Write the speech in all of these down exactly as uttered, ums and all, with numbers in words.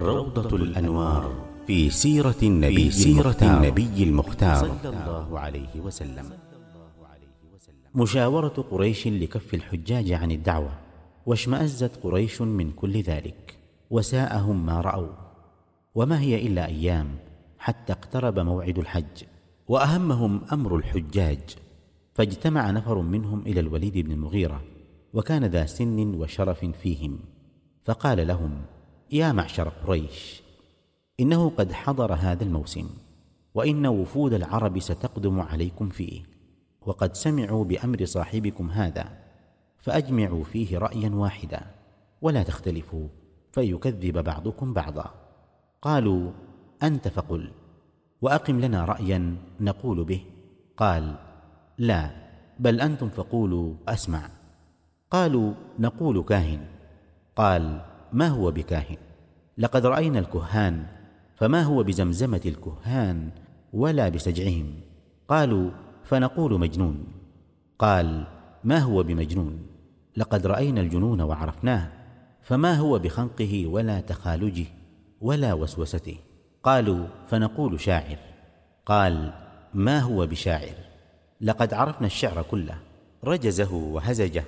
روضة الأنوار في سيرة النبي, في سيرة النبي المختار صلى الله عليه وسلم. مشاورة قريش لكف الحجاج عن الدعوة، واشمأزت قريش من كل ذلك، وساءهم ما رأوا. وما هي إلا أيام حتى اقترب موعد الحج، وأهمهم أمر الحجاج. فاجتمع نفر منهم إلى الوليد بن المغيرة، وكان ذا سن وشرف فيهم، فقال لهم: يا معشر قريش، إنه قد حضر هذا الموسم، وإن وفود العرب ستقدم عليكم فيه، وقد سمعوا بأمر صاحبكم هذا، فأجمعوا فيه رأيا واحدا، ولا تختلفوا فيكذب بعضكم بعضا. قالوا: أنت فقل، وأقم لنا رأيا نقول به. قال: لا، بل أنتم فقولوا أسمع. قالوا: نقول كاهن. قال: ما هو بكاهن؟ لقد رأينا الكهان، فما هو بزمزمة الكهان ولا بسجعهم. قالوا: فنقول مجنون. قال: ما هو بمجنون؟ لقد رأينا الجنون وعرفناه، فما هو بخنقه ولا تخالجه ولا وسوسته. قالوا: فنقول شاعر. قال: ما هو بشاعر؟ لقد عرفنا الشعر كله، رجزه وهزجه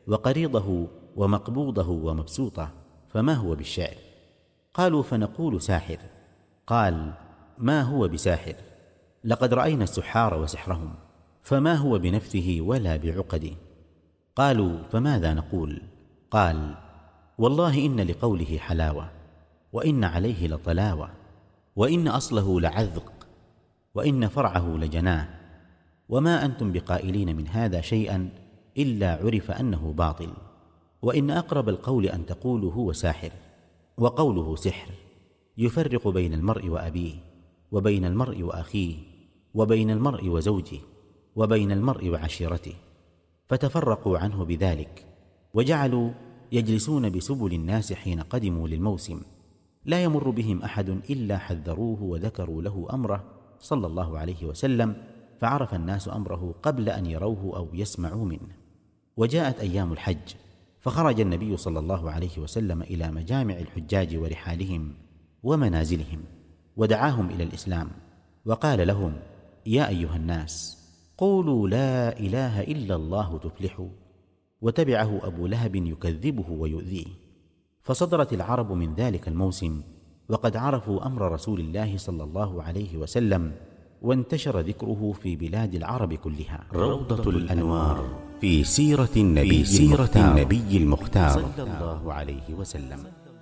وقريضه ومقبوضه ومبسوطه، فما هو بالشعر؟ قالوا: فنقول ساحر. قال: ما هو بساحر؟ لقد رأينا السحار وسحرهم، فما هو بنفسه ولا بعقده. قالوا: فماذا نقول؟ قال: والله إن لقوله حلاوة، وإن عليه لطلاوة، وإن أصله لعذق، وإن فرعه لجناه، وما أنتم بقائلين من هذا شيئا إلا عرف أنه باطل. وإن أقرب القول أن تقولوا هو ساحر، وقوله سحر، يفرق بين المرء وأبيه، وبين المرء وأخيه، وبين المرء وزوجه، وبين المرء وعشيرته. فتفرقوا عنه بذلك، وجعلوا يجلسون بسبل الناس حين قدموا للموسم، لا يمر بهم أحد إلا حذروه وذكروا له أمره صلى الله عليه وسلم، فعرف الناس أمره قبل أن يروه أو يسمعوا منه. وجاءت أيام الحج، فخرج النبي صلى الله عليه وسلم إلى مجامع الحجاج ورحالهم ومنازلهم، ودعاهم إلى الإسلام، وقال لهم: يا أيها الناس، قولوا لا إله إلا الله تفلحوا. وتبعه أبو لهب يكذبه ويؤذيه. فصدرت العرب من ذلك الموسم وقد عرفوا أمر رسول الله صلى الله عليه وسلم، وانتشر ذكره في بلاد العرب كلها. روضة الأنوار في سيرة النبي, في سيرة النبي المختار صلى الله عليه وسلم.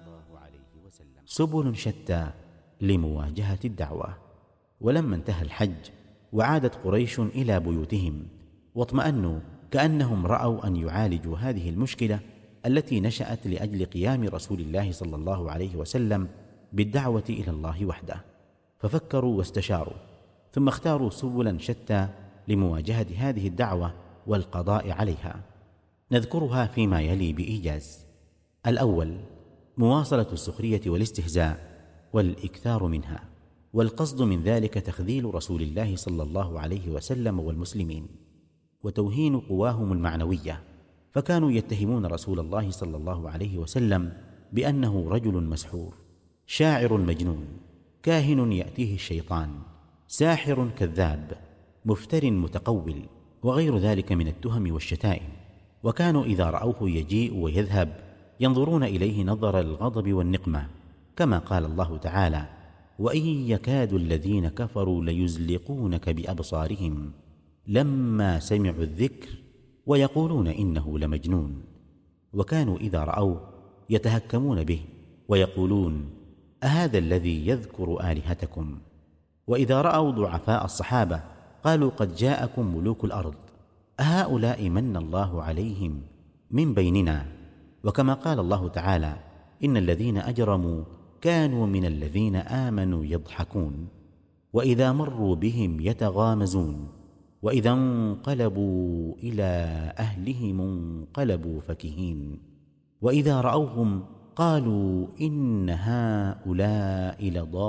سبل شتى لمواجهة الدعوة. ولما انتهى الحج وعادت قريش إلى بيوتهم، واطمأنوا كأنهم رأوا أن يعالجوا هذه المشكلة التي نشأت لأجل قيام رسول الله صلى الله عليه وسلم بالدعوة إلى الله وحده، ففكروا واستشاروا، ثم اختاروا سبلا شتى لمواجهة هذه الدعوة والقضاء عليها. نذكرها فيما يلي بإيجاز. الأول: مواصلة السخرية والاستهزاء والإكثار منها، والقصد من ذلك تخذيل رسول الله صلى الله عليه وسلم والمسلمين، وتوهين قواهم المعنوية، فكانوا يتهمون رسول الله صلى الله عليه وسلم بأنه رجل مسحور، شاعر مجنون، كاهن يأتيه الشيطان، ساحر كذاب، مفتر متقول، وغير ذلك من التهم والشتائم. وكانوا إذا رأوه يجيء ويذهب ينظرون إليه نظر الغضب والنقمة، كما قال الله تعالى: وإن يكاد الذين كفروا ليزلقونك بأبصارهم لما سمعوا الذكر ويقولون إنه لمجنون. وكانوا إذا رأوه يتهكمون به ويقولون: أهذا الذي يذكر آلهتكم؟ وإذا رأوا ضعفاء الصحابة قالوا: قد جاءكم ملوك الأرض، أهؤلاء من الله عليهم من بيننا؟ وكما قال الله تعالى: إن الذين أجرموا كانوا من الذين آمنوا يضحكون، وإذا مروا بهم يتغامزون، وإذا انقلبوا إلى أهلهم انقلبوا فكهين، وإذا رأوهم قالوا إن هؤلاء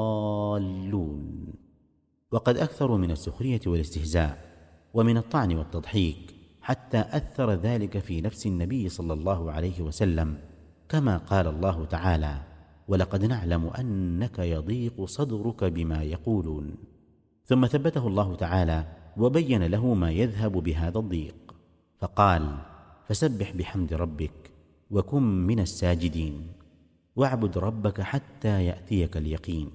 لضالون. وقد أكثروا من السخرية والاستهزاء ومن الطعن والتضحيك، حتى أثر ذلك في نفس النبي صلى الله عليه وسلم، كما قال الله تعالى: ولقد نعلم أنك يضيق صدرك بما يقولون. ثم ثبته الله تعالى وبين له ما يذهب بهذا الضيق، فقال: فسبح بحمد ربك وكن من الساجدين واعبد ربك حتى يأتيك اليقين.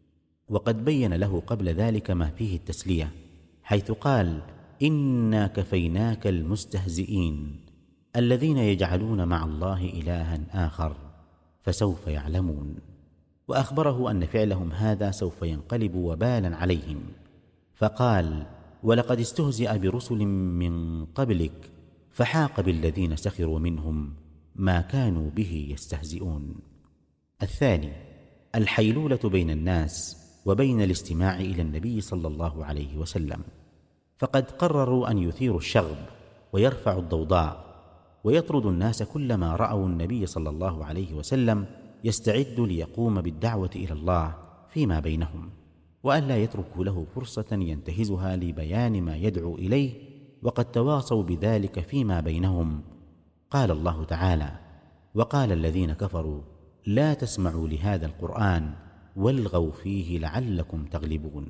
وقد بين له قبل ذلك ما فيه التسلية، حيث قال: إنا كفيناك المستهزئين الذين يجعلون مع الله إلها آخر فسوف يعلمون. وأخبره أن فعلهم هذا سوف ينقلب وبالا عليهم، فقال: ولقد استهزئ برسل من قبلك فحاق بالذين سخروا منهم ما كانوا به يستهزئون. الثاني: الحيلولة بين الناس وبين الاستماع إلى النبي صلى الله عليه وسلم، فقد قرروا أن يثيروا الشغب ويرفعوا الضوضاء ويطرد الناس كلما رأوا النبي صلى الله عليه وسلم يستعد ليقوم بالدعوة إلى الله فيما بينهم، وأن لا يتركوا له فرصة ينتهزها لبيان ما يدعو إليه، وقد تواصوا بذلك فيما بينهم. قال الله تعالى: وقال الذين كفروا لا تسمعوا لهذا القرآن والغوا فيه لعلكم تغلبون.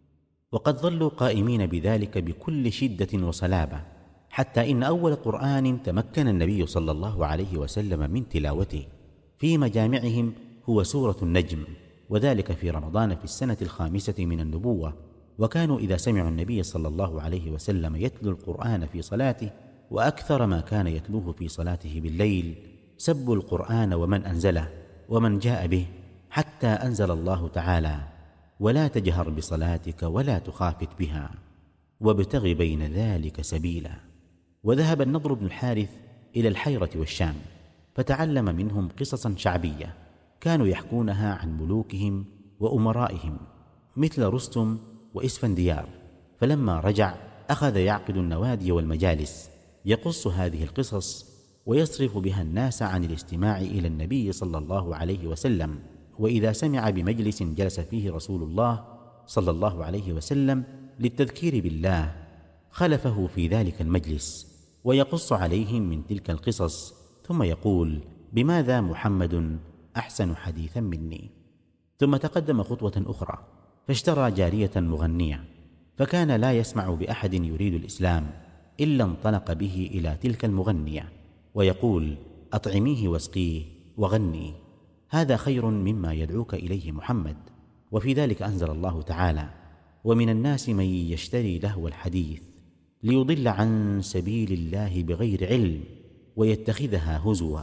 وقد ظلوا قائمين بذلك بكل شدة وصلابة، حتى إن أول قرآن تمكن النبي صلى الله عليه وسلم من تلاوته في مجامعهم هو سورة النجم، وذلك في رمضان في السنة الخامسة من النبوة. وكانوا إذا سمعوا النبي صلى الله عليه وسلم يتلو القرآن في صلاته، وأكثر ما كان يتلوه في صلاته بالليل، سبوا القرآن ومن أنزله ومن جاء به، حتى أنزل الله تعالى: ولا تجهر بصلاتك ولا تخافت بها وابتغ بين ذلك سبيلا. وذهب النضر بن الحارث إلى الحيرة والشام، فتعلم منهم قصصا شعبية كانوا يحكونها عن ملوكهم وأمرائهم، مثل رستم وإسفنديار. فلما رجع أخذ يعقد النوادي والمجالس يقص هذه القصص ويصرف بها الناس عن الاستماع إلى النبي صلى الله عليه وسلم. وإذا سمع بمجلس جلس فيه رسول الله صلى الله عليه وسلم للتذكير بالله خلفه في ذلك المجلس ويقص عليهم من تلك القصص، ثم يقول: بماذا محمد أحسن حديثا مني؟ ثم تقدم خطوة أخرى فاشترى جارية مغنية، فكان لا يسمع بأحد يريد الإسلام إلا انطلق به إلى تلك المغنية ويقول: أطعميه واسقيه وغني، هذا خير مما يدعوك إليه محمد. وفي ذلك أنزل الله تعالى: ومن الناس من يشتري لهو الحديث ليضل عن سبيل الله بغير علم ويتخذها هزوا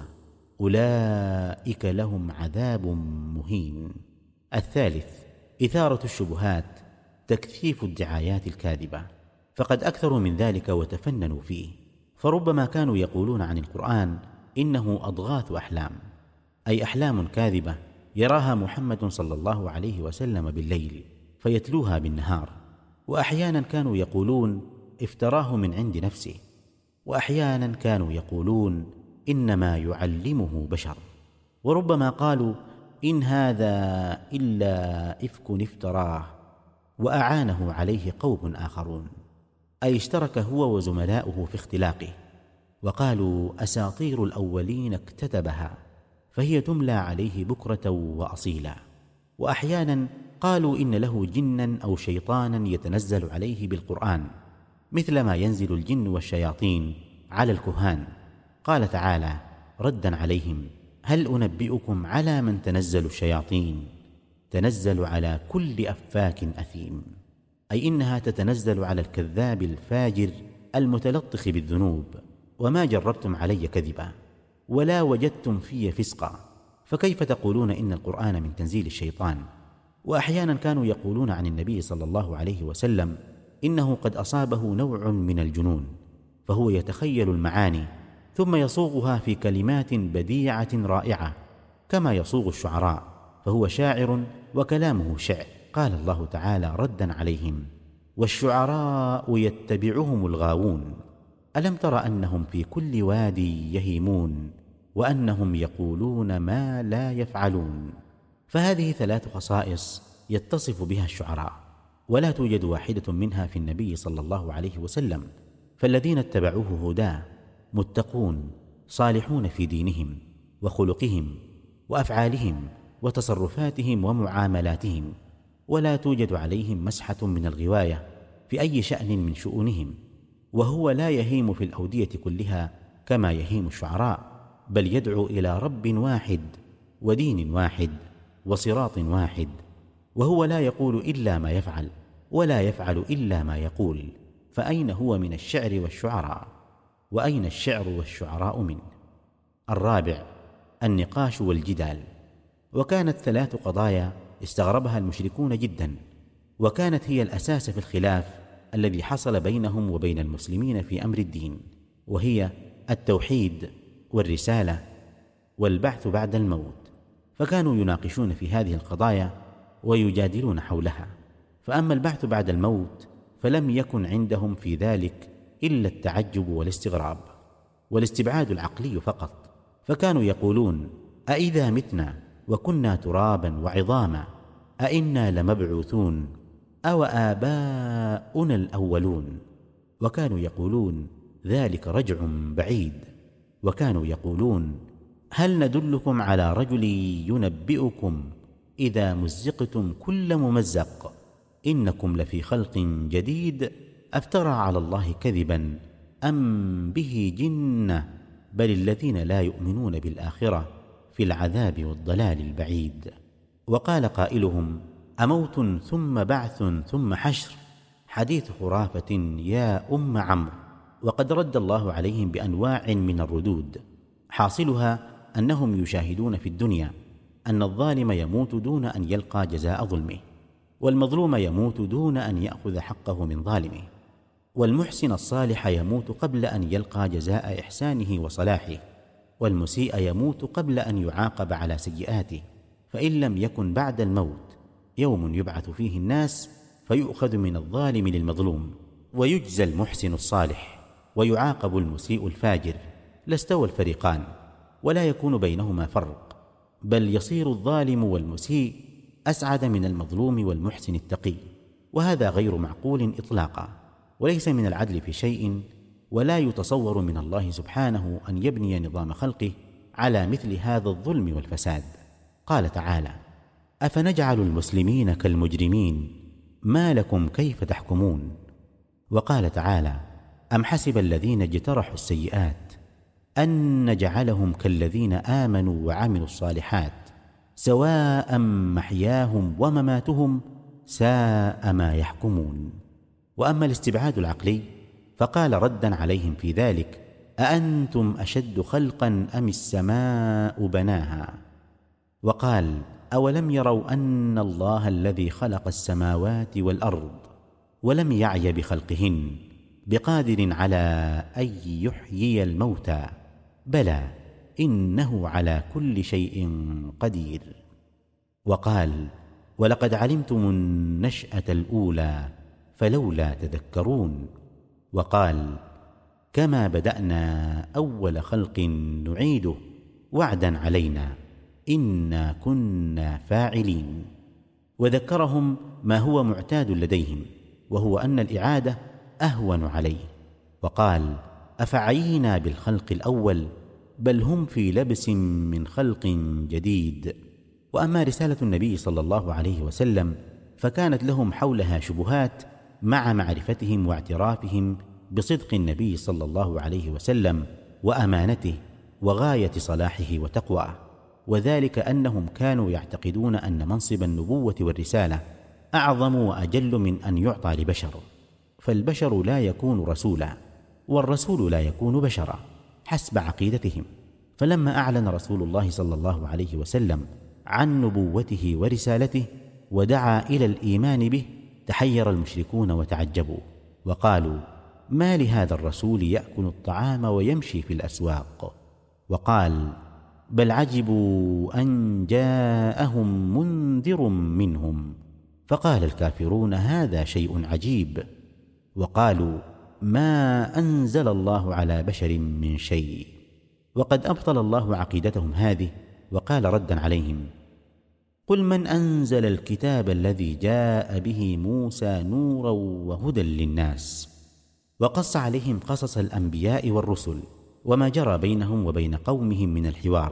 أولئك لهم عذاب مهين. الثالث: إثارة الشبهات، تكثيف الدعايات الكاذبة، فقد أكثروا من ذلك وتفننوا فيه، فربما كانوا يقولون عن القرآن إنه أضغاث أحلام، أي أحلام كاذبة يراها محمد صلى الله عليه وسلم بالليل فيتلوها بالنهار. وأحيانا كانوا يقولون افتراه من عند نفسه، وأحيانا كانوا يقولون إنما يعلمه بشر، وربما قالوا إن هذا إلا إفك افتراه وأعانه عليه قوم آخرون، أي اشترك هو وزملاؤه في اختلاقه، وقالوا أساطير الأولين اكتتبها فهي تملى عليه بكرة وأصيلا. وأحيانا قالوا إن له جنا أو شيطانا يتنزل عليه بالقرآن، مثل ما ينزل الجن والشياطين على الكهان. قال تعالى ردا عليهم: هل أنبئكم على من تنزل الشياطين؟ تنزل على كل أفاك أثيم، أي إنها تتنزل على الكذاب الفاجر المتلطخ بالذنوب. وما جربتم علي كذبا ولا وجدتم في فسقا، فكيف تقولون إن القرآن من تنزيل الشيطان؟ وأحيانا كانوا يقولون عن النبي صلى الله عليه وسلم إنه قد أصابه نوع من الجنون، فهو يتخيل المعاني ثم يصوغها في كلمات بديعة رائعة كما يصوغ الشعراء، فهو شاعر وكلامه شعر. قال الله تعالى ردا عليهم: والشعراء يتبعهم الغاوون ألم تر أنهم في كل وادي يهيمون وأنهم يقولون ما لا يفعلون. فهذه ثلاث خصائص يتصف بها الشعراء، ولا توجد واحدة منها في النبي صلى الله عليه وسلم. فالذين اتبعوه هداه متقون صالحون في دينهم وخلقهم وأفعالهم، وتصرفاتهم ومعاملاتهم، ولا توجد عليهم مسحة من الغواية في أي شأن من شؤونهم، وهو لا يهيم في الأودية كلها كما يهيم الشعراء، بل يدعو إلى رب واحد ودين واحد وصراط واحد، وهو لا يقول إلا ما يفعل ولا يفعل إلا ما يقول. فأين هو من الشعر والشعراء؟ وأين الشعر والشعراء منه؟ الرابع: النقاش والجدال. وكانت ثلاث قضايا استغربها المشركون جدا، وكانت هي الأساس في الخلاف الذي حصل بينهم وبين المسلمين في أمر الدين، وهي التوحيد والرسالة والبعث بعد الموت. فكانوا يناقشون في هذه القضايا ويجادلون حولها. فأما البعث بعد الموت فلم يكن عندهم في ذلك إلا التعجب والاستغراب والاستبعاد العقلي فقط، فكانوا يقولون: أإذا متنا وكنا ترابا وعظاما أإنا لمبعوثون أو آباؤنا الأولون؟ وكانوا يقولون: ذلك رجع بعيد. وكانوا يقولون: هل ندلكم على رجل ينبئكم إذا مزقتم كل ممزق إنكم لفي خلق جديد أفترى على الله كذبا أم به جنة بل الذين لا يؤمنون بالآخرة في العذاب والضلال البعيد. وقال قائلهم: أموت ثم بعث ثم حشر، حديث خرافة يا أم عمرو. وقد رد الله عليهم بأنواع من الردود، حاصلها أنهم يشاهدون في الدنيا أن الظالم يموت دون أن يلقى جزاء ظلمه، والمظلوم يموت دون أن يأخذ حقه من ظالمه، والمحسن الصالح يموت قبل أن يلقى جزاء إحسانه وصلاحه، والمسيء يموت قبل أن يعاقب على سيئاته. فإن لم يكن بعد الموت يوم يبعث فيه الناس فيؤخذ من الظالم للمظلوم، ويجزى المحسن الصالح ويعاقب المسيء الفاجر، لاستوى الفريقان ولا يكون بينهما فرق، بل يصير الظالم والمسيء أسعد من المظلوم والمحسن التقي، وهذا غير معقول إطلاقا، وليس من العدل في شيء، ولا يتصور من الله سبحانه أن يبني نظام خلقه على مثل هذا الظلم والفساد. قال تعالى: أفنجعل المسلمين كالمجرمين ما لكم كيف تحكمون. وقال تعالى: أم حسب الذين اجترحوا السيئات أن نجعلهم كالذين آمنوا وعملوا الصالحات سواء محياهم ومماتهم ساء ما يحكمون. وأما الاستبعاد العقلي فقال ردا عليهم في ذلك: أأنتم أشد خلقا أم السماء بناها؟ وقال: أولم يروا أن الله الذي خلق السماوات والأرض ولم يعي بخلقهن بقادر على أن يحيي الموتى بلى إنه على كل شيء قدير. وقال: ولقد علمتم النشأة الأولى فلولا تذكرون. وقال: كما بدأنا أول خلق نعيده وعدا علينا إنا كنا فاعلين. وذكرهم ما هو معتاد لديهم، وهو أن الإعادة أهون عليه، وقال: أفعينا بالخلق الأول بل هم في لبس من خلق جديد. وأما رسالة النبي صلى الله عليه وسلم فكانت لهم حولها شبهات مع معرفتهم واعترافهم بصدق النبي صلى الله عليه وسلم وأمانته وغاية صلاحه وتقواه، وذلك أنهم كانوا يعتقدون أن منصب النبوة والرسالة أعظم وأجل من أن يعطى لبشر، فالبشر لا يكون رسولا والرسول لا يكون بشرا حسب عقيدتهم. فلما أعلن رسول الله صلى الله عليه وسلم عن نبوته ورسالته ودعا إلى الإيمان به تحير المشركون وتعجبوا، وقالوا: ما لهذا الرسول يأكل الطعام ويمشي في الأسواق؟ وقال: بل عجبوا أن جاءهم منذر منهم. فقال الكافرون: هذا شيء عجيب. وقالوا: ما أنزل الله على بشر من شيء. وقد أبطل الله عقيدتهم هذه وقال ردا عليهم: قل من أنزل الكتاب الذي جاء به موسى نورا وهدى للناس. وقص عليهم قصص الأنبياء والرسل وما جرى بينهم وبين قومهم من الحوار،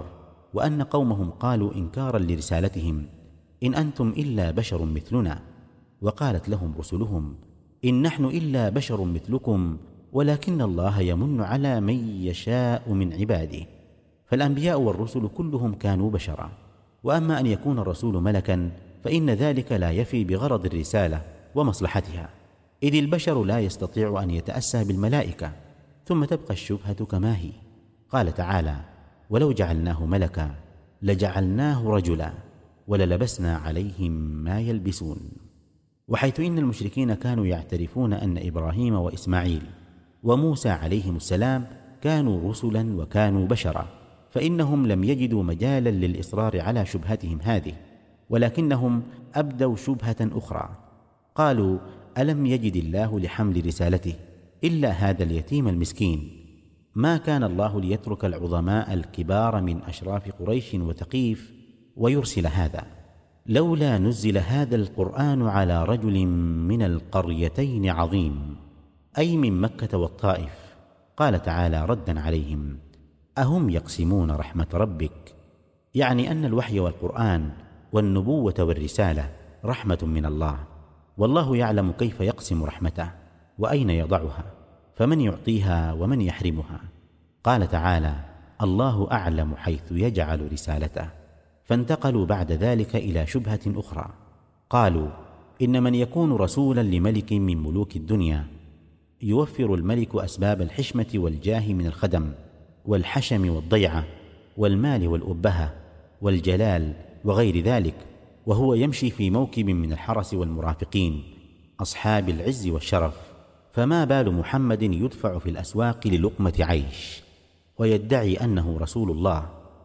وأن قومهم قالوا إنكارا لرسالتهم: إن أنتم إلا بشر مثلنا. وقالت لهم رسلهم: إن نحن إلا بشر مثلكم ولكن الله يمن على من يشاء من عباده. فالأنبياء والرسل كلهم كانوا بشرا، وأما أن يكون الرسول ملكا فإن ذلك لا يفي بغرض الرسالة ومصلحتها، إذ البشر لا يستطيع أن يتأسى بالملائكة. ثم تبقى الشبهة كما هي. قال تعالى: ولو جعلناه ملكا لجعلناه رجلا وللبسنا عليهم ما يلبسون. وحيث إن المشركين كانوا يعترفون أن إبراهيم وإسماعيل وموسى عليهم السلام كانوا رسلا وكانوا بشرا، فإنهم لم يجدوا مجالا للإصرار على شبهتهم هذه، ولكنهم أبدوا شبهة أخرى. قالوا: ألم يجد الله لحمل رسالته إلا هذا اليتيم المسكين؟ ما كان الله ليترك العظماء الكبار من أشراف قريش وثقيف ويرسل هذا. لولا نزل هذا القرآن على رجل من القريتين عظيم، أي من مكة والطائف. قال تعالى ردا عليهم: أهم يقسمون رحمة ربك؟ يعني أن الوحي والقرآن والنبوة والرسالة رحمة من الله، والله يعلم كيف يقسم رحمته وأين يضعها، فمن يعطيها ومن يحرمها. قال تعالى: الله أعلم حيث يجعل رسالته. فانتقلوا بعد ذلك إلى شبهة أخرى. قالوا: إن من يكون رسولا لملك من ملوك الدنيا يوفر الملك أسباب الحشمة والجاه من الخدم والحشم والضيعة والمال والأبهة والجلال وغير ذلك، وهو يمشي في موكب من الحرس والمرافقين أصحاب العز والشرف، فما بال محمد يدفع في الأسواق للقمة عيش ويدعي أنه رسول الله؟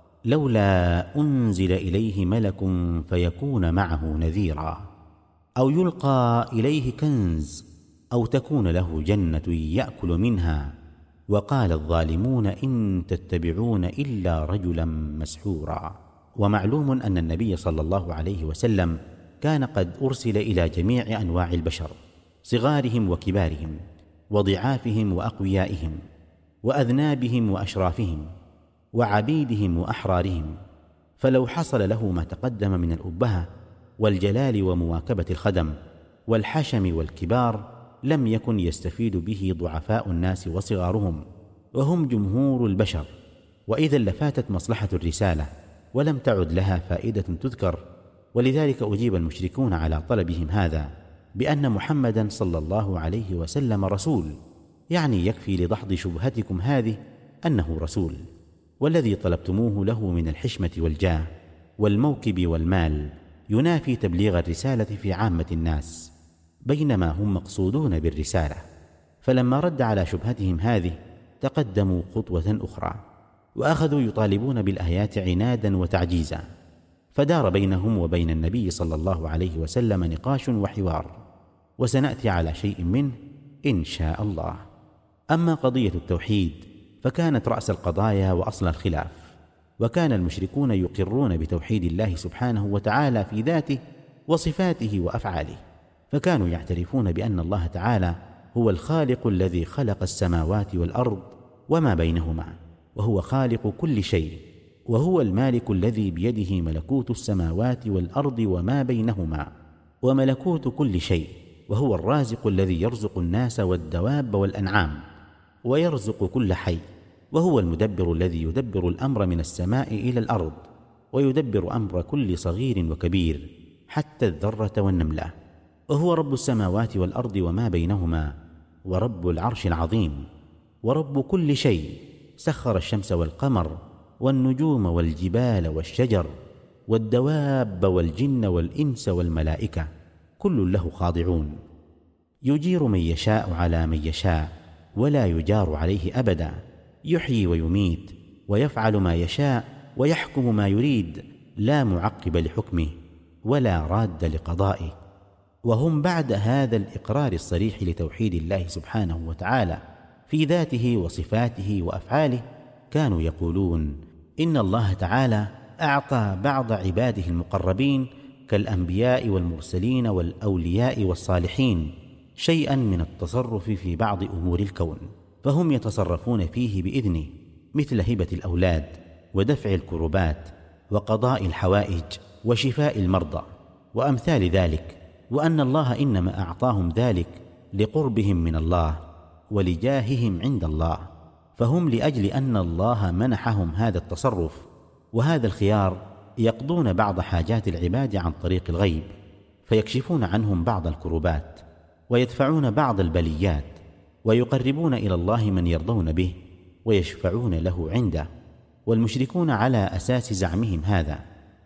لولا أنزل إليه ملك فيكون معه نذيرا، أو يلقى إليه كنز، أو تكون له جنة يأكل منها. وقال الظالمون إن تتبعون إلا رجلا مسحورا. ومعلوم أن النبي صلى الله عليه وسلم كان قد أرسل إلى جميع أنواع البشر، صغارهم وكبارهم، وضعافهم وأقويائهم، وأذنابهم وأشرافهم، وعبيدهم وأحرارهم. فلو حصل له ما تقدم من الأبهة والجلال ومواكبة الخدم والحشم والكبار لم يكن يستفيد به ضعفاء الناس وصغارهم، وهم جمهور البشر، وإذا لفاتت مصلحة الرسالة ولم تعد لها فائدة تذكر. ولذلك أجيب المشركون على طلبهم هذا بأن محمدا صلى الله عليه وسلم رسول، يعني يكفي لدحض شبهتكم هذه أنه رسول، والذي طلبتموه له من الحشمة والجاه والموكب والمال ينافي تبليغ الرسالة في عامة الناس، بينما هم مقصودون بالرسالة. فلما رد على شبهتهم هذه تقدموا خطوة أخرى، وأخذوا يطالبون بالآيات عنادا وتعجيزا، فدار بينهم وبين النبي صلى الله عليه وسلم نقاش وحوار، وسنأتي على شيء منه إن شاء الله. أما قضية التوحيد فكانت رأس القضايا وأصل الخلاف، وكان المشركون يقرون بتوحيد الله سبحانه وتعالى في ذاته وصفاته وأفعاله، فكانوا يعترفون بأن الله تعالى هو الخالق الذي خلق السماوات والأرض وما بينهما، وهو خالق كل شيء، وهو المالك الذي بيده ملكوت السماوات والأرض وما بينهما وملكوت كل شيء، وهو الرازق الذي يرزق الناس والدواب والأنعام ويرزق كل حي، وهو المدبر الذي يدبر الأمر من السماء إلى الأرض، ويدبر أمر كل صغير وكبير حتى الذرة والنملة، وهو رب السماوات والأرض وما بينهما، ورب العرش العظيم، ورب كل شيء. سخر الشمس والقمر والنجوم والجبال والشجر والدواب والجن والإنس والملائكة، كل له خاضعون. يجير من يشاء على من يشاء ولا يجار عليه أبدا، يحيي ويميت ويفعل ما يشاء ويحكم ما يريد، لا معقب لحكمه ولا راد لقضائه. وهم بعد هذا الإقرار الصريح لتوحيد الله سبحانه وتعالى في ذاته وصفاته وأفعاله كانوا يقولون إن الله تعالى أعطى بعض عباده المقربين كالأنبياء والمرسلين والأولياء والصالحين شيئا من التصرف في بعض أمور الكون، فهم يتصرفون فيه بإذنه، مثل هبة الأولاد ودفع الكربات وقضاء الحوائج وشفاء المرضى وأمثال ذلك، وأن الله إنما أعطاهم ذلك لقربهم من الله ولجاههم عند الله، فهم لأجل أن الله منحهم هذا التصرف وهذا الخيار يقضون بعض حاجات العباد عن طريق الغيب، فيكشفون عنهم بعض الكربات ويدفعون بعض البليات ويقربون إلى الله من يرضون به ويشفعون له عنده. والمشركون على أساس زعمهم هذا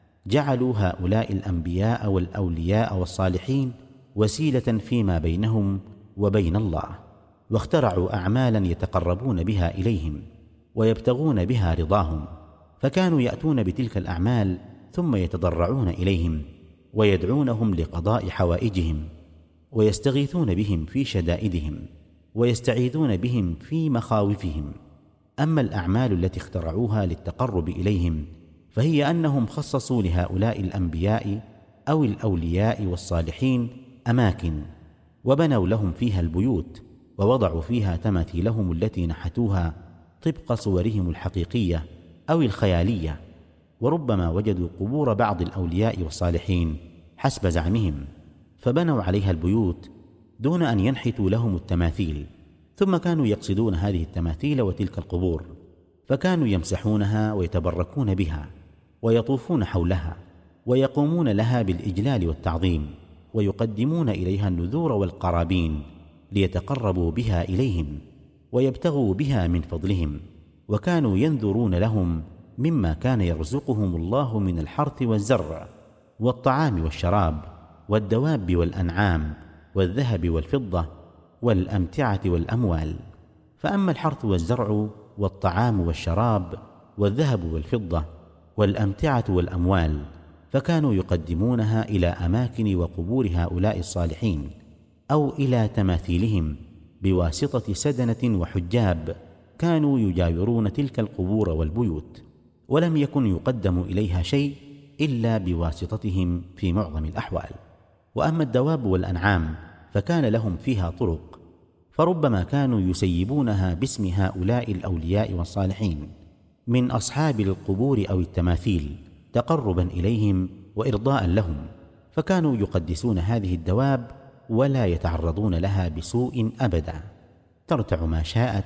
جعلوا هؤلاء الأنبياء والأولياء والصالحين وسيلة فيما بينهم وبين الله، واخترعوا أعمالا يتقربون بها إليهم ويبتغون بها رضاهم، فكانوا يأتون بتلك الأعمال ثم يتضرعون إليهم ويدعونهم لقضاء حوائجهم ويستغيثون بهم في شدائدهم ويستعيذون بهم في مخاوفهم. أما الأعمال التي اخترعوها للتقرب إليهم فهي أنهم خصصوا لهؤلاء الأنبياء أو الأولياء والصالحين أماكن وبنوا لهم فيها البيوت ووضعوا فيها تماثيلهم التي نحتوها طبق صورهم الحقيقية أو الخيالية، وربما وجدوا قبور بعض الأولياء والصالحين حسب زعمهم فبنوا عليها البيوت دون أن ينحتوا لهم التماثيل، ثم كانوا يقصدون هذه التماثيل وتلك القبور فكانوا يمسحونها ويتبركون بها ويطوفون حولها ويقومون لها بالإجلال والتعظيم ويقدمون إليها النذور والقرابين ليتقربوا بها إليهم ويبتغوا بها من فضلهم، وكانوا ينذرون لهم مما كان يرزقهم الله من الحرث والزرع والطعام والشراب والدواب والأنعام والذهب والفضة والأمتعة والأموال. فأما الحرث والزرع والطعام والشراب والذهب والفضة والأمتعة والأموال فكانوا يقدمونها إلى أماكن وقبور هؤلاء الصالحين أو إلى تماثيلهم بواسطة سدنة وحجاب كانوا يجاورون تلك القبور والبيوت، ولم يكن يقدم إليها شيء إلا بواسطتهم في معظم الأحوال. وأما الدواب والأنعام فكان لهم فيها طرق، فربما كانوا يسيبونها باسم هؤلاء الأولياء والصالحين من أصحاب القبور أو التماثيل تقربا إليهم وإرضاء لهم، فكانوا يقدسون هذه الدواب ولا يتعرضون لها بسوء أبدا، ترتع ما شاءت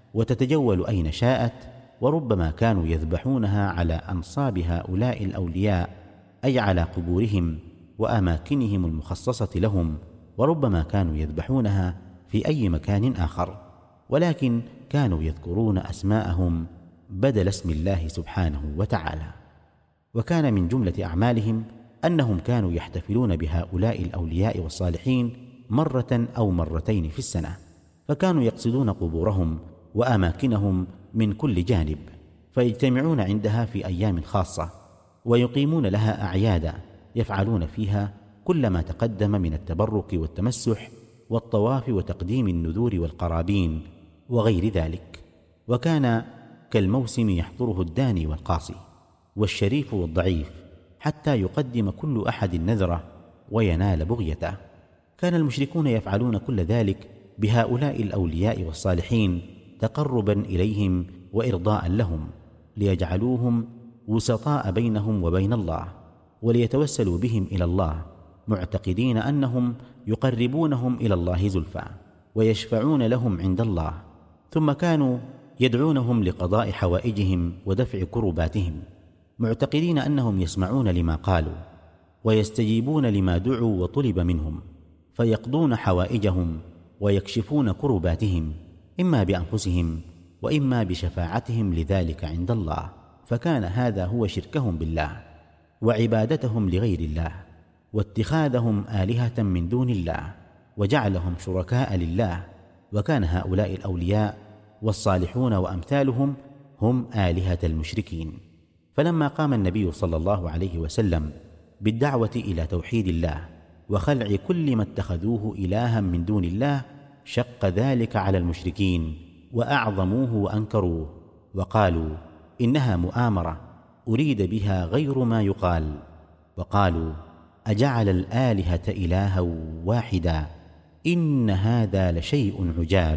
وتتجول أين شاءت، وربما كانوا يذبحونها على أنصاب هؤلاء الأولياء أي على قبورهم وأماكنهم المخصصة لهم، وربما كانوا يذبحونها في أي مكان آخر، ولكن كانوا يذكرون أسماءهم بدل اسم الله سبحانه وتعالى. وكان من جملة أعمالهم أنهم كانوا يحتفلون بهؤلاء الأولياء والصالحين مرة أو مرتين في السنة، فكانوا يقصدون قبورهم وأماكنهم من كل جانب فيجتمعون عندها في أيام خاصة ويقيمون لها أعيادا يفعلون فيها كل ما تقدم من التبرك والتمسح والطواف وتقديم النذور والقرابين وغير ذلك. وكان كالموسم يحضره الداني والقاصي والشريف والضعيف حتى يقدم كل أحد نذره وينال بغيته. كان المشركون يفعلون كل ذلك بهؤلاء الأولياء والصالحين تقربا إليهم وإرضاء لهم، ليجعلوهم وسطاء بينهم وبين الله وليتوسلوا بهم إلى الله، معتقدين أنهم يقربونهم إلى الله زلفى ويشفعون لهم عند الله. ثم كانوا يدعونهم لقضاء حوائجهم ودفع كرباتهم، معتقدين أنهم يسمعون لما قالوا ويستجيبون لما دعوا وطلب منهم، فيقضون حوائجهم ويكشفون كرباتهم إما بأنفسهم وإما بشفاعتهم لذلك عند الله. فكان هذا هو شركهم بالله وعبادتهم لغير الله واتخاذهم آلهة من دون الله وجعلهم شركاء لله. وكان هؤلاء الأولياء والصالحون وأمثالهم هم آلهة المشركين. فلما قام النبي صلى الله عليه وسلم بالدعوة إلى توحيد الله وخلع كل ما اتخذوه إلها من دون الله شق ذلك على المشركين وأعظموه وأنكروه وقالوا إنها مؤامرة أريد بها غير ما يقال، وقالوا أجعل الآلهة إلها واحدا إن هذا لشيء عجاب.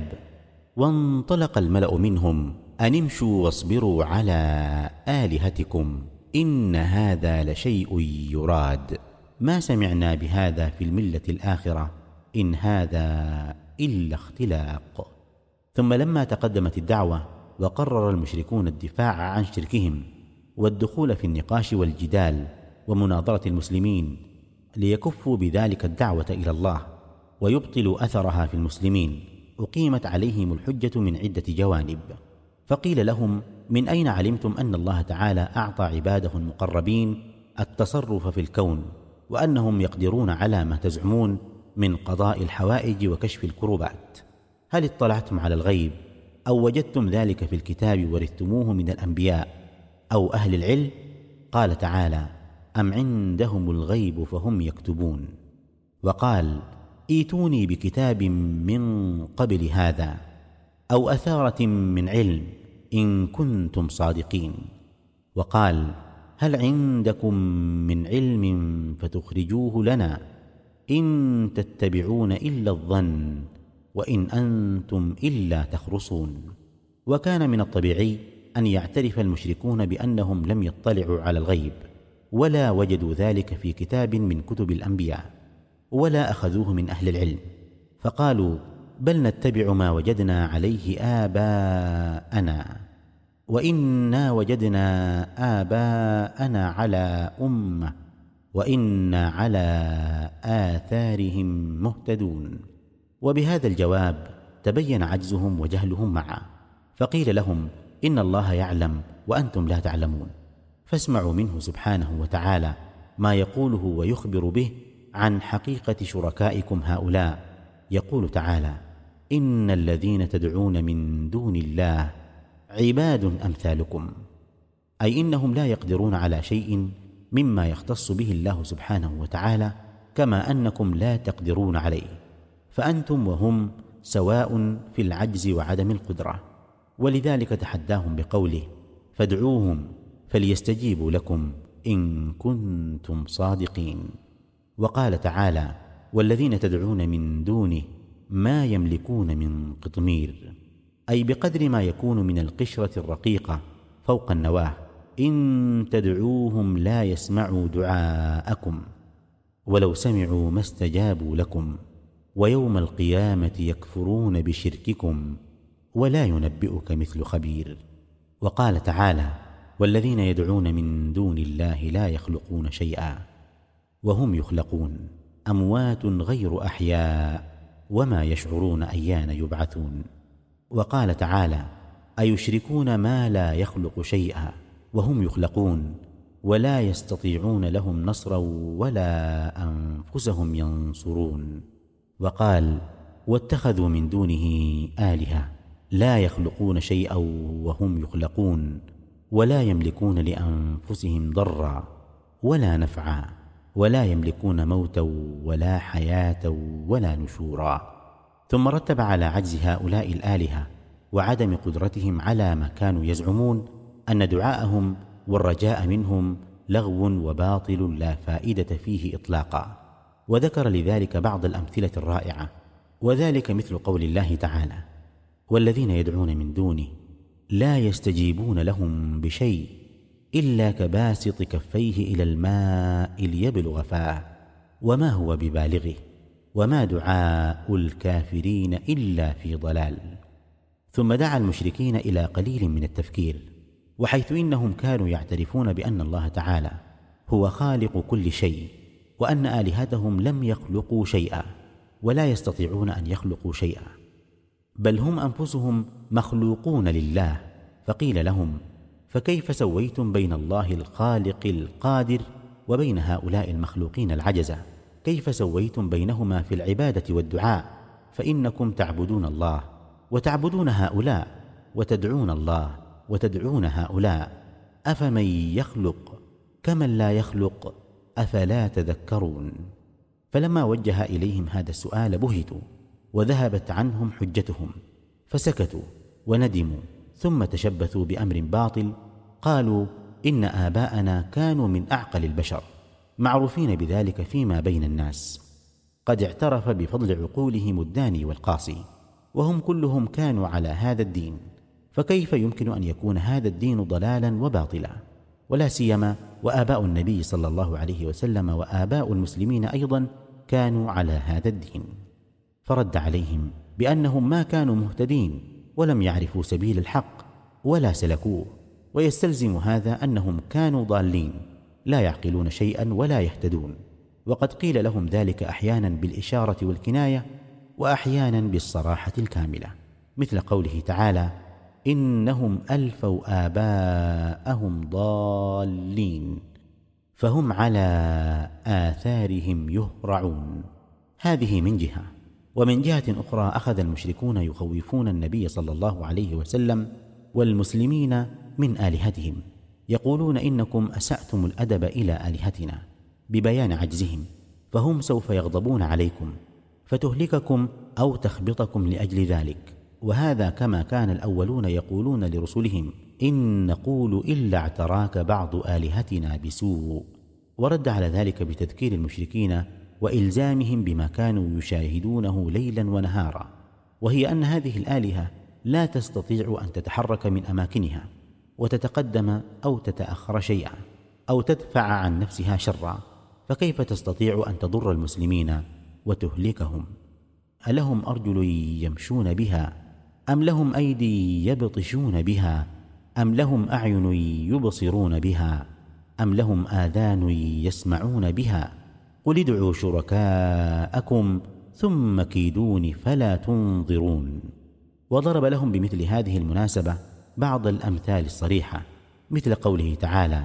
وانطلق الملأ منهم أن امشوا واصبروا على آلهتكم إن هذا لشيء يراد، ما سمعنا بهذا في الملة الآخرة، إن هذا إلا اختلاق. ثم لما تقدمت الدعوة وقرر المشركون الدفاع عن شركهم والدخول في النقاش والجدال ومناظرة المسلمين ليكفوا بذلك الدعوة إلى الله ويبطلوا أثرها في المسلمين، أقيمت عليهم الحجة من عدة جوانب. فقيل لهم: من أين علمتم أن الله تعالى أعطى عباده المقربين التصرف في الكون، وأنهم يقدرون على ما تزعمون من قضاء الحوائج وكشف الكروبات؟ هل اطلعتم على الغيب أو وجدتم ذلك في الكتاب ورثتموه من الأنبياء أو أهل العلم؟ قال تعالى: أم عندهم الغيب فهم يكتبون. وقال: ائتوني بكتاب من قبل هذا أو أثارة من علم إن كنتم صادقين. وقال: هل عندكم من علم فتخرجوه لنا إن تتبعون إلا الظن وإن أنتم إلا تخرصون. وكان من الطبيعي أن يعترف المشركون بأنهم لم يطلعوا على الغيب ولا وجدوا ذلك في كتاب من كتب الأنبياء ولا أخذوه من أهل العلم، فقالوا: بل نتبع ما وجدنا عليه آباءنا وإنا وجدنا آباءنا على أمة وإنا على آثارهم مهتدون. وبهذا الجواب تبين عجزهم وجهلهم معا، فقيل لهم: إن الله يعلم وأنتم لا تعلمون، فاسمعوا منه سبحانه وتعالى ما يقوله ويخبر به عن حقيقة شركائكم هؤلاء. يقول تعالى: إن الذين تدعون من دون الله عباد أمثالكم، أي إنهم لا يقدرون على شيء مما يختص به الله سبحانه وتعالى، كما أنكم لا تقدرون عليه، فأنتم وهم سواء في العجز وعدم القدرة. ولذلك تحداهم بقوله: فادعوهم فليستجيبوا لكم إن كنتم صادقين. وقال تعالى: والذين تدعون من دونه ما يملكون من قطمير، أي بقدر ما يكون من القشرة الرقيقة فوق النواة، إن تدعوهم لا يسمعوا دعاءكم ولو سمعوا ما استجابوا لكم ويوم القيامة يكفرون بشرككم ولا ينبئك مثل خبير. وقال تعالى: والذين يدعون من دون الله لا يخلقون شيئا وهم يخلقون، أموات غير أحياء وما يشعرون أيان يبعثون. وقال تعالى: أيشركون ما لا يخلق شيئا وهم يخلقون ولا يستطيعون لهم نصرا ولا أنفسهم ينصرون. وقال: واتخذوا من دونه آلهة لا يخلقون شيئا وهم يخلقون ولا يملكون لأنفسهم ضرا ولا نفعا ولا يملكون موتا ولا حياة ولا نشورا. ثم رتب على عجز هؤلاء الآلهة وعدم قدرتهم على ما كانوا يزعمون أن دعاءهم والرجاء منهم لغو وباطل لا فائدة فيه إطلاقا. وذكر لذلك بعض الأمثلة الرائعة، وذلك مثل قول الله تعالى: والذين يدعون من دونه لا يستجيبون لهم بشيء إلا كباسط كفيه إلى الماء ليبلغ فاه وما هو ببالغه وما دعاء الكافرين إلا في ضلال. ثم دعا المشركين إلى قليل من التفكير، وحيث إنهم كانوا يعترفون بأن الله تعالى هو خالق كل شيء وأن آلهتهم لم يخلقوا شيئا ولا يستطيعون أن يخلقوا شيئا، بل هم أنفسهم مخلوقون لله. فقيل لهم: فكيف سويتم بين الله الخالق القادر وبين هؤلاء المخلوقين العجزة؟ كيف سويتم بينهما في العبادة والدعاء؟ فإنكم تعبدون الله وتعبدون هؤلاء وتدعون الله وتدعون هؤلاء، أفمن يخلق كمن لا يخلق أفلا تذكرون. فلما وجه إليهم هذا السؤال بهتوا وذهبت عنهم حجتهم، فسكتوا وندموا، ثم تشبثوا بأمر باطل. قالوا: إن آباءنا كانوا من أعقل البشر، معروفين بذلك فيما بين الناس، قد اعترف بفضل عقولهم الداني والقاصي، وهم كلهم كانوا على هذا الدين، فكيف يمكن أن يكون هذا الدين ضلالا وباطلا؟ ولا سيما وآباء النبي صلى الله عليه وسلم وآباء المسلمين أيضا كانوا على هذا الدين. فرد عليهم بأنهم ما كانوا مهتدين ولم يعرفوا سبيل الحق ولا سلكوه، ويستلزم هذا أنهم كانوا ضالين لا يعقلون شيئا ولا يهتدون. وقد قيل لهم ذلك أحيانا بالإشارة والكناية، وأحيانا بالصراحة الكاملة، مثل قوله تعالى: إنهم ألفوا آباءهم ضالين فهم على آثارهم يهرعون. هذه من جهة. ومن جهة أخرى أخذ المشركون يخوفون النبي صلى الله عليه وسلم والمسلمين من آلهتهم، يقولون: إنكم أسأتم الأدب إلى آلهتنا، ببيان عجزهم، فهم سوف يغضبون عليكم فتهلككم أو تخبطكم لأجل ذلك. وهذا كما كان الأولون يقولون لرسلهم: إن نقول إلا اعتراك بعض آلهتنا بسوء. ورد على ذلك بتذكير المشركين وإلزامهم بما كانوا يشاهدونه ليلا ونهارا، وهي أن هذه الآلهة لا تستطيع أن تتحرك من أماكنها وتتقدم أو تتأخر شيئا أو تدفع عن نفسها شرا، فكيف تستطيع أن تضر المسلمين وتهلكهم؟ ألهم أرجل يمشون بها، أم لهم أيدي يبطشون بها، أم لهم أعين يبصرون بها، أم لهم آذان يسمعون بها؟ قل ادعوا شركاءكم ثم كيدون فلا تنظرون. وضرب لهم بمثل هذه المناسبة بعض الأمثال الصريحة، مثل قوله تعالى: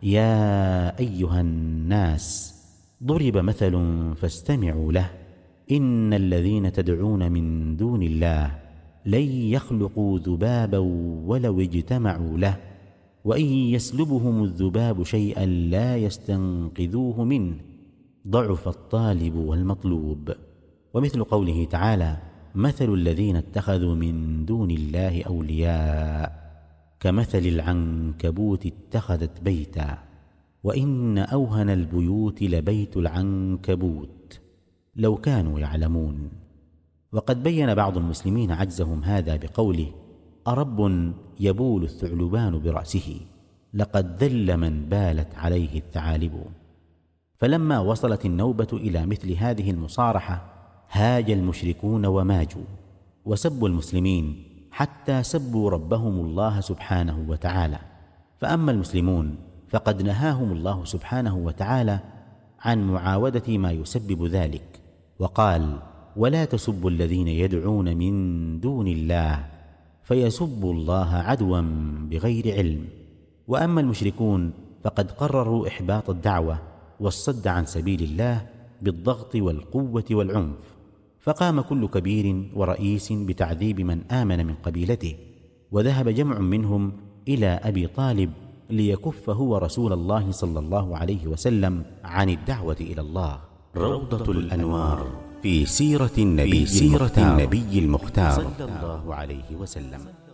يا أيها الناس ضرب مثل فاستمعوا له إن الذين تدعون من دون الله لن يخلقوا ذبابا ولو اجتمعوا له وإن يسلبهم الذباب شيئا لا يستنقذوه منه ضعف الطالب والمطلوب. ومثل قوله تعالى: مثل الذين اتخذوا من دون الله أولياء كمثل العنكبوت اتخذت بيتا وإن أوهن البيوت لبيت العنكبوت لو كانوا يعلمون. وقد بين بعض المسلمين عجزهم هذا بقوله: أرب يبول الثعلبان برأسه لقد ذل من بالت عليه الثعالب. فلما وصلت النوبة إلى مثل هذه المصارحة هاج المشركون وماجوا وسبوا المسلمين حتى سبوا ربهم الله سبحانه وتعالى. فأما المسلمون فقد نهاهم الله سبحانه وتعالى عن معاودة ما يسبب ذلك، وقال: ولا تسبوا الذين يدعون من دون الله فيسبوا الله عدوا بغير علم. وأما المشركون فقد قرروا إحباط الدعوة والصد عن سبيل الله بالضغط والقوة والعنف، فقام كل كبير ورئيس بتعذيب من آمن من قبيلته، وذهب جمع منهم إلى أبي طالب ليكف هو رسول الله صلى الله عليه وسلم عن الدعوة إلى الله. روضة الأنوار في سيرة النبي, في سيرة النبي المختار صلى الله عليه وسلم.